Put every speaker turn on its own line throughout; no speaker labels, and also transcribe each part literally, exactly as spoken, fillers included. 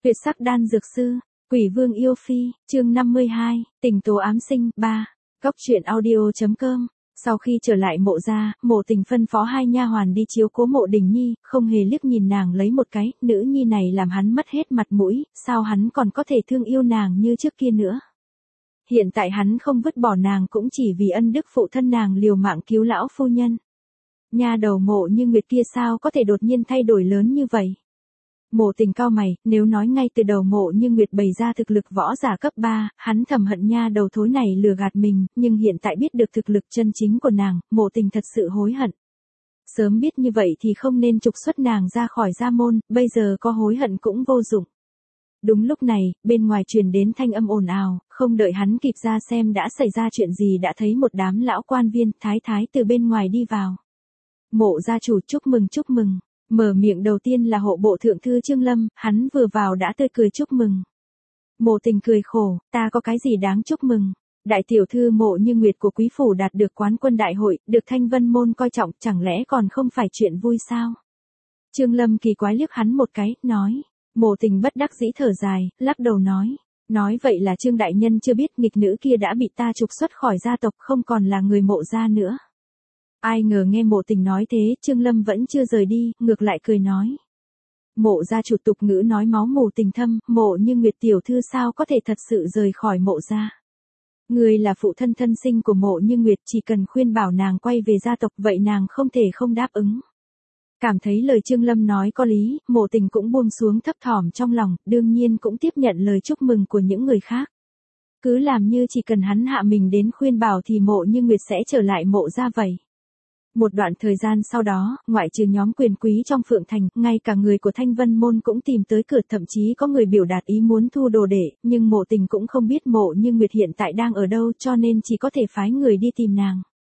Tuyệt sắc đan dược sư, Quỷ Vương yêu phi, chương năm mươi hai, tình tố ám sinh, ba. Góc truyện audio.com. Sau khi trở lại Mộ gia, Mộ Tình phân phó hai nha hoàn đi chiếu cố Mộ Đình Nhi, không hề liếc nhìn nàng lấy một cái, nữ nhi này làm hắn mất hết mặt mũi, sao hắn còn có thể thương yêu nàng như trước kia nữa. Hiện tại hắn không vứt bỏ nàng cũng chỉ vì ân đức phụ thân nàng liều mạng cứu lão phu nhân. Nha đầu Mộ Như Nguyệt kia sao có thể đột nhiên thay đổi lớn như vậy? Mộ Tình cau mày, nếu nói ngay từ đầu Mộ Như Nguyệt bày ra thực lực võ giả cấp ba, hắn thầm hận nha đầu thối này lừa gạt mình, nhưng hiện tại biết được thực lực chân chính của nàng, Mộ Tình thật sự hối hận. Sớm biết như vậy thì không nên trục xuất nàng ra khỏi gia môn, bây giờ có hối hận cũng vô dụng. Đúng lúc này, bên ngoài truyền đến thanh âm ồn ào, không đợi hắn kịp ra xem đã xảy ra chuyện gì đã thấy một đám lão quan viên, thái thái từ bên ngoài đi vào. Mộ gia chủ chúc mừng chúc mừng. Mở miệng đầu tiên là hộ bộ thượng thư Trương Lâm, hắn vừa vào đã tươi cười chúc mừng. Mộ Tình cười khổ, ta có cái gì đáng chúc mừng. Đại tiểu thư Mộ Như Nguyệt của quý phủ đạt được quán quân đại hội, được Thanh Vân môn coi trọng, chẳng lẽ còn không phải chuyện vui sao? Trương Lâm kỳ quái liếc hắn một cái, nói. Mộ Tình bất đắc dĩ thở dài, lắc đầu nói. Nói vậy là Trương đại nhân chưa biết nghịch nữ kia đã bị ta trục xuất khỏi gia tộc, không còn là người Mộ gia nữa. Ai ngờ nghe Mộ Tình nói thế, Trương Lâm vẫn chưa rời đi, ngược lại cười nói. Mộ gia chủ tục ngữ nói máu mù tình thâm, Mộ Như Nguyệt tiểu thư sao có thể thật sự rời khỏi Mộ gia. Người là phụ thân thân sinh của Mộ Như Nguyệt, chỉ cần khuyên bảo nàng quay về gia tộc vậy nàng không thể không đáp ứng. Cảm thấy lời Trương Lâm nói có lý, Mộ Tình cũng buông xuống thấp thỏm trong lòng, đương nhiên cũng tiếp nhận lời chúc mừng của những người khác. Cứ làm như chỉ cần hắn hạ mình đến khuyên bảo thì Mộ Như Nguyệt sẽ trở lại Mộ gia vậy. Một đoạn thời gian sau đó, ngoại trừ nhóm quyền quý trong Phượng Thành, ngay cả người của Thanh Vân môn cũng tìm tới cửa, thậm chí có người biểu đạt ý muốn thu đồ đệ, nhưng Mộ Tình cũng không biết Mộ Như Nguyệt hiện tại đang ở đâu cho nên chỉ có thể phái người đi tìm nàng.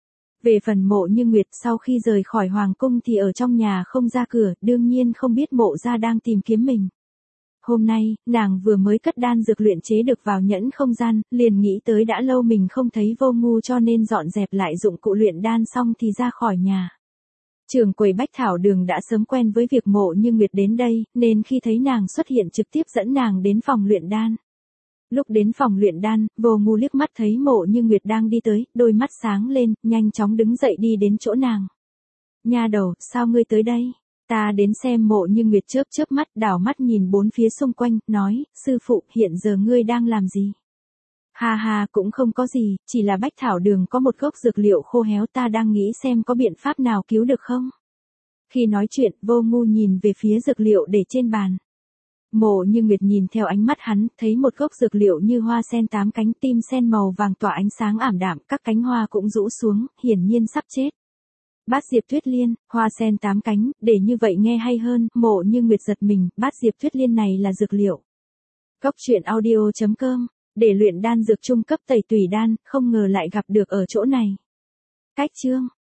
Về phần Mộ Như Nguyệt sau khi rời khỏi Hoàng cung thì ở trong nhà không ra cửa, đương nhiên không biết Mộ gia đang tìm kiếm mình. Hôm nay, nàng vừa mới cất đan dược luyện chế được vào nhẫn không gian, liền nghĩ tới đã lâu mình không thấy Vô Ngu cho nên dọn dẹp lại dụng cụ luyện đan xong thì ra khỏi nhà. Trưởng quầy Bách Thảo Đường đã sớm quen với việc Mộ Như Nguyệt đến đây, nên khi thấy nàng xuất hiện trực tiếp dẫn nàng đến phòng luyện đan. Lúc đến phòng luyện đan, Vô Ngu liếc mắt thấy Mộ Như Nguyệt đang đi tới, đôi mắt sáng lên, nhanh chóng đứng dậy đi đến chỗ nàng. Nha đầu, sao ngươi tới đây? Ta đến xem. Mộ Như Nguyệt chớp chớp mắt, đảo mắt nhìn bốn phía xung quanh, nói, sư phụ, hiện giờ ngươi đang làm gì? Ha ha, cũng không có gì, chỉ là Bách Thảo Đường có một gốc dược liệu khô héo, ta đang nghĩ xem có biện pháp nào cứu được không? Khi nói chuyện, Vô Ngu nhìn về phía dược liệu để trên bàn. Mộ Như Nguyệt nhìn theo ánh mắt hắn, thấy một gốc dược liệu như hoa sen tám cánh, tim sen màu vàng tỏa ánh sáng ảm đạm, các cánh hoa cũng rũ xuống, hiển nhiên sắp chết. Bát diệp tuyết liên, hoa sen tám cánh, để như vậy nghe hay hơn, Mộ Như Nguyệt giật mình, bát diệp tuyết liên này là dược liệu. Góc truyện audio.com, để luyện đan dược trung cấp tẩy tùy đan, không ngờ lại gặp được ở chỗ này. Cách chương.